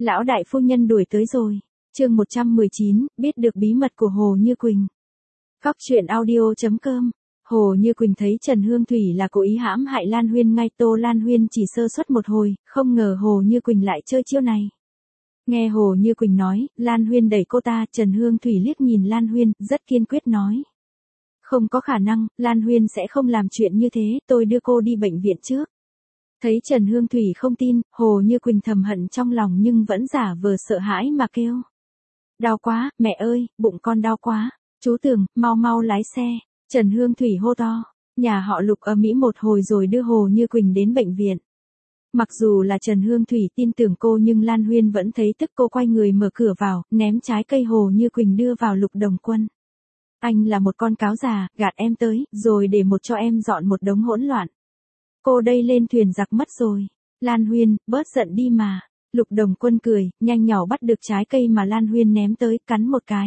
Lão đại phu nhân đuổi tới rồi. Chương 119, biết được bí mật của Hồ Như Quỳnh. Góc truyện audio.com. Hồ Như Quỳnh thấy Trần Hương Thủy là cố ý hãm hại Lan Huyên ngay Tô Lan Huyên chỉ sơ suất một hồi, không ngờ Hồ Như Quỳnh lại chơi chiêu này. Nghe Hồ Như Quỳnh nói, Lan Huyên đẩy cô ta, Trần Hương Thủy liếc nhìn Lan Huyên, rất kiên quyết nói. Không có khả năng, Lan Huyên sẽ không làm chuyện như thế, tôi đưa cô đi bệnh viện trước. Thấy Trần Hương Thủy không tin, Hồ Như Quỳnh thầm hận trong lòng nhưng vẫn giả vờ sợ hãi mà kêu. Đau quá, mẹ ơi, bụng con đau quá. Chú Tường, mau mau lái xe. Trần Hương Thủy hô to. Nhà họ Lục ầm ĩ một hồi rồi đưa Hồ Như Quỳnh đến bệnh viện. Mặc dù là Trần Hương Thủy tin tưởng cô nhưng Lan Huyên vẫn thấy tức, cô quay người mở cửa vào, ném trái cây Hồ Như Quỳnh đưa vào Lục Đồng Quân. Anh là một con cáo già, gạt em tới, rồi để một cho em dọn một đống hỗn loạn. Cô đây lên thuyền giặc mất rồi. Lan Huyên, bớt giận đi mà. Lục Đồng Quân cười, nhanh nhỏ bắt được trái cây mà Lan Huyên ném tới, cắn một cái.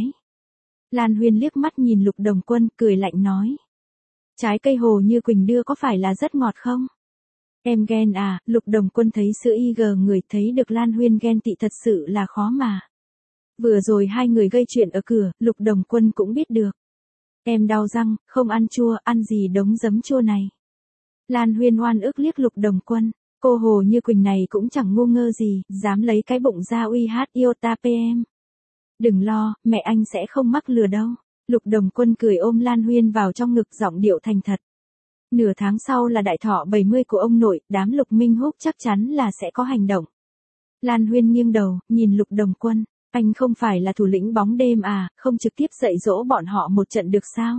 Lan Huyên liếc mắt nhìn Lục Đồng Quân, cười lạnh nói. Trái cây Hồ Như Quỳnh đưa có phải là rất ngọt không? Em ghen à? Lục Đồng Quân thấy sữa IG người, thấy được Lan Huyên ghen tị thật sự là khó mà. Vừa rồi hai người gây chuyện ở cửa, Lục Đồng Quân cũng biết được. Em đau răng, không ăn chua, ăn gì đống giấm chua này. Lan Huyên oan ức liếc Lục Đồng Quân. Cô Hồ Như Quỳnh này cũng chẳng ngu ngơ gì, dám lấy cái bụng ra uy hát iota PM. Đừng lo, mẹ anh sẽ không mắc lừa đâu. Lục Đồng Quân cười ôm Lan Huyên vào trong ngực, giọng điệu thành thật. Nửa tháng sau là đại thọ 70 của ông nội, đám Lục Minh Húc chắc chắn là sẽ có hành động. Lan Huyên nghiêng đầu, nhìn Lục Đồng Quân. Anh không phải là thủ lĩnh bóng đêm à, không trực tiếp dạy dỗ bọn họ một trận được sao?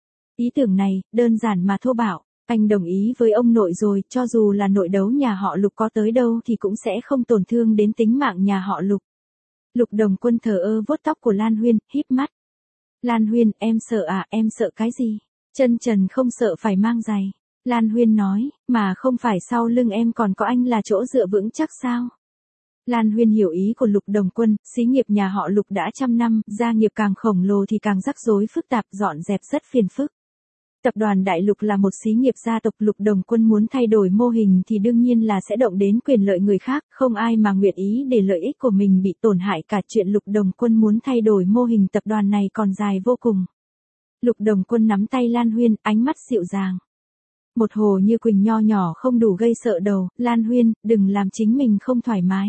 Ý tưởng này, đơn giản mà thô bạo. Anh đồng ý với ông nội rồi, cho dù là nội đấu nhà họ Lục có tới đâu thì cũng sẽ không tổn thương đến tính mạng nhà họ Lục. Lục Đồng Quân thờ ơ vuốt tóc của Lan Huyên, híp mắt. Lan Huyên, em sợ à, em sợ cái gì? Chân trần không sợ phải mang giày. Lan Huyên nói, mà không phải sau lưng em còn có anh là chỗ dựa vững chắc sao? Lan Huyên hiểu ý của Lục Đồng Quân, xí nghiệp nhà họ Lục đã trăm năm, gia nghiệp càng khổng lồ thì càng rắc rối phức tạp, dọn dẹp rất phiền phức. Tập đoàn Đại Lục là một xí nghiệp gia tộc, Lục Đồng Quân muốn thay đổi mô hình thì đương nhiên là sẽ động đến quyền lợi người khác, không ai mà nguyện ý để lợi ích của mình bị tổn hại cả. Chuyện Lục Đồng Quân muốn thay đổi mô hình tập đoàn này còn dài vô cùng. Lục Đồng Quân nắm tay Lan Huyên, ánh mắt dịu dàng. Một Hồ Như Quỳnh nho nhỏ không đủ gây sợ đầu, Lan Huyên, đừng làm chính mình không thoải mái.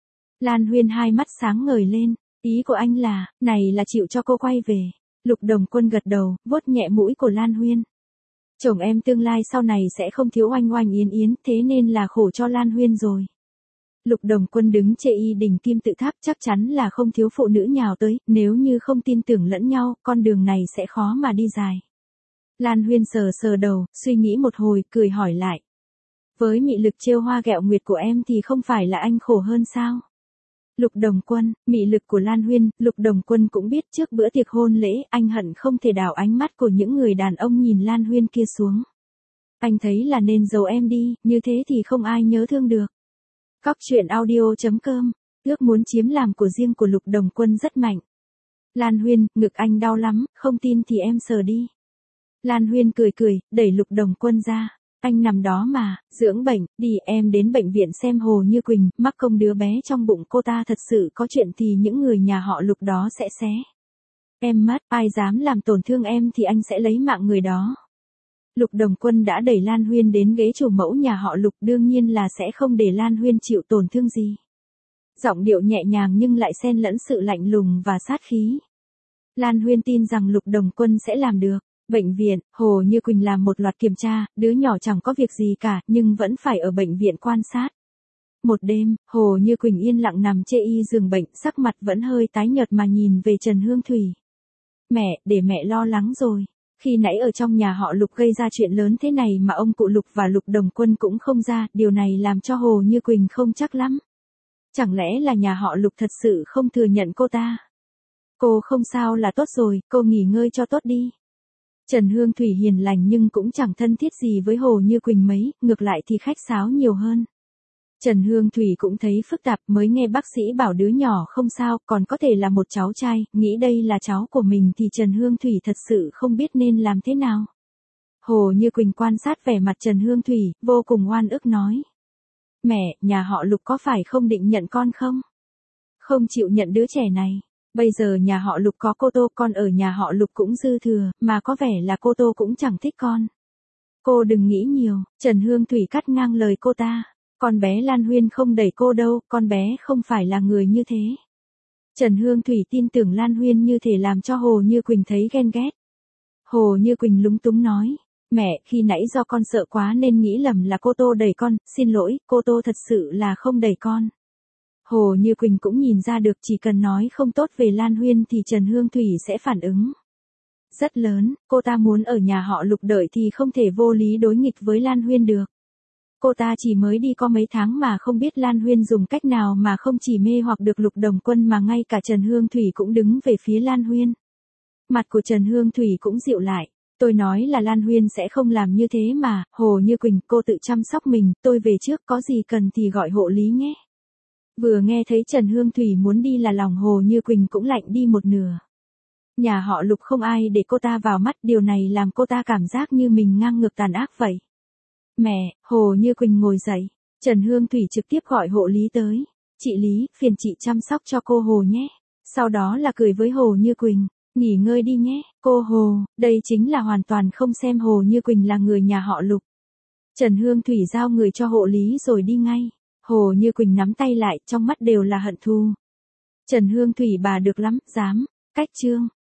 Lan Huyên hai mắt sáng ngời lên, ý của anh là, này là chịu cho cô quay về. Lục Đồng Quân gật đầu, vuốt nhẹ mũi của Lan Huyên. Chồng em tương lai sau này sẽ không thiếu oanh oanh yến yến, thế nên là khổ cho Lan Huyên rồi. Lục Đồng Quân đứng chê y đỉnh kim tự tháp, chắc chắn là không thiếu phụ nữ nhào tới, nếu như không tin tưởng lẫn nhau, con đường này sẽ khó mà đi dài. Lan Huyên sờ sờ đầu, suy nghĩ một hồi, cười hỏi lại. Với mị lực trêu hoa ghẹo nguyệt của em thì không phải là anh khổ hơn sao? Lục Đồng Quân, mị lực của Lan Huyên, Lục Đồng Quân cũng biết trước bữa tiệc hôn lễ, anh hận không thể đảo ánh mắt của những người đàn ông nhìn Lan Huyên kia xuống. Anh thấy là nên giấu em đi, như thế thì không ai nhớ thương được. Góc truyện audio.com, ước muốn chiếm làm của riêng của Lục Đồng Quân rất mạnh. Lan Huyên, ngực anh đau lắm, không tin thì em sờ đi. Lan Huyên cười cười, đẩy Lục Đồng Quân ra. Anh nằm đó mà, dưỡng bệnh, đi em đến bệnh viện xem Hồ Như Quỳnh, mắc công đứa bé trong bụng cô ta thật sự có chuyện thì những người nhà họ Lục đó sẽ xé. Em mất, ai dám làm tổn thương em thì anh sẽ lấy mạng người đó. Lục Đồng Quân đã đẩy Lan Huyên đến ghế chủ mẫu nhà họ Lục, đương nhiên là sẽ không để Lan Huyên chịu tổn thương gì. Giọng điệu nhẹ nhàng nhưng lại xen lẫn sự lạnh lùng và sát khí. Lan Huyên tin rằng Lục Đồng Quân sẽ làm được. Bệnh viện, Hồ Như Quỳnh làm một loạt kiểm tra, đứa nhỏ chẳng có việc gì cả, nhưng vẫn phải ở bệnh viện quan sát. Một đêm, Hồ Như Quỳnh yên lặng nằm chê y giường bệnh, sắc mặt vẫn hơi tái nhợt mà nhìn về Trần Hương Thủy. Mẹ, để mẹ lo lắng rồi. Khi nãy ở trong nhà họ Lục gây ra chuyện lớn thế này mà ông cụ Lục và Lục Đồng Quân cũng không ra, điều này làm cho Hồ Như Quỳnh không chắc lắm. Chẳng lẽ là nhà họ Lục thật sự không thừa nhận cô ta? Cô không sao là tốt rồi, cô nghỉ ngơi cho tốt đi. Trần Hương Thủy hiền lành nhưng cũng chẳng thân thiết gì với Hồ Như Quỳnh mấy, ngược lại thì khách sáo nhiều hơn. Trần Hương Thủy cũng thấy phức tạp, mới nghe bác sĩ bảo đứa nhỏ không sao, còn có thể là một cháu trai, nghĩ đây là cháu của mình thì Trần Hương Thủy thật sự không biết nên làm thế nào. Hồ Như Quỳnh quan sát vẻ mặt Trần Hương Thủy, vô cùng oan ức nói. Mẹ, nhà họ Lục có phải không định nhận con không? không chịu nhận đứa trẻ này. Bây giờ nhà họ Lục có cô Tô, con ở nhà họ Lục cũng dư thừa, mà có vẻ là cô Tô cũng chẳng thích con. Cô đừng nghĩ nhiều, Trần Hương Thủy cắt ngang lời cô ta. Con bé Lan Huyên không đẩy cô đâu, con bé không phải là người như thế. Trần Hương Thủy tin tưởng Lan Huyên như thể làm cho Hồ Như Quỳnh thấy ghen ghét. Hồ Như Quỳnh lúng túng nói, mẹ, khi nãy do con sợ quá nên nghĩ lầm là cô Tô đẩy con, xin lỗi, cô Tô thật sự là không đẩy con. Hồ Như Quỳnh cũng nhìn ra được chỉ cần nói không tốt về Lan Huyên thì Trần Hương Thủy sẽ phản ứng rất lớn, cô ta muốn ở nhà họ Lục đợi thì không thể vô lý đối nghịch với Lan Huyên được. Cô ta chỉ mới đi có mấy tháng mà không biết Lan Huyên dùng cách nào mà không chỉ mê hoặc được Lục Đồng Quân mà ngay cả Trần Hương Thủy cũng đứng về phía Lan Huyên. Mặt của Trần Hương Thủy cũng dịu lại. Tôi nói là Lan Huyên sẽ không làm như thế mà, Hồ Như Quỳnh, cô tự chăm sóc mình, tôi về trước, có gì cần thì gọi hộ lý nhé. Vừa nghe thấy Trần Hương Thủy muốn đi là lòng Hồ Như Quỳnh cũng lạnh đi một nửa. Nhà họ Lục không ai để cô ta vào mắt, điều này làm cô ta cảm giác như mình ngang ngược tàn ác vậy. Mẹ, Hồ Như Quỳnh ngồi dậy, Trần Hương Thủy trực tiếp gọi hộ lý tới. Chị Lý, phiền chị chăm sóc cho cô Hồ nhé. Sau đó là cười với Hồ Như Quỳnh, nghỉ ngơi đi nhé, cô Hồ, đây chính là hoàn toàn không xem Hồ Như Quỳnh là người nhà họ Lục. Trần Hương Thủy giao người cho hộ lý rồi đi ngay. Hồ Như Quỳnh nắm tay lại, trong mắt đều là hận thù. Trần Hương Thủy bà được lắm, dám, cách chương.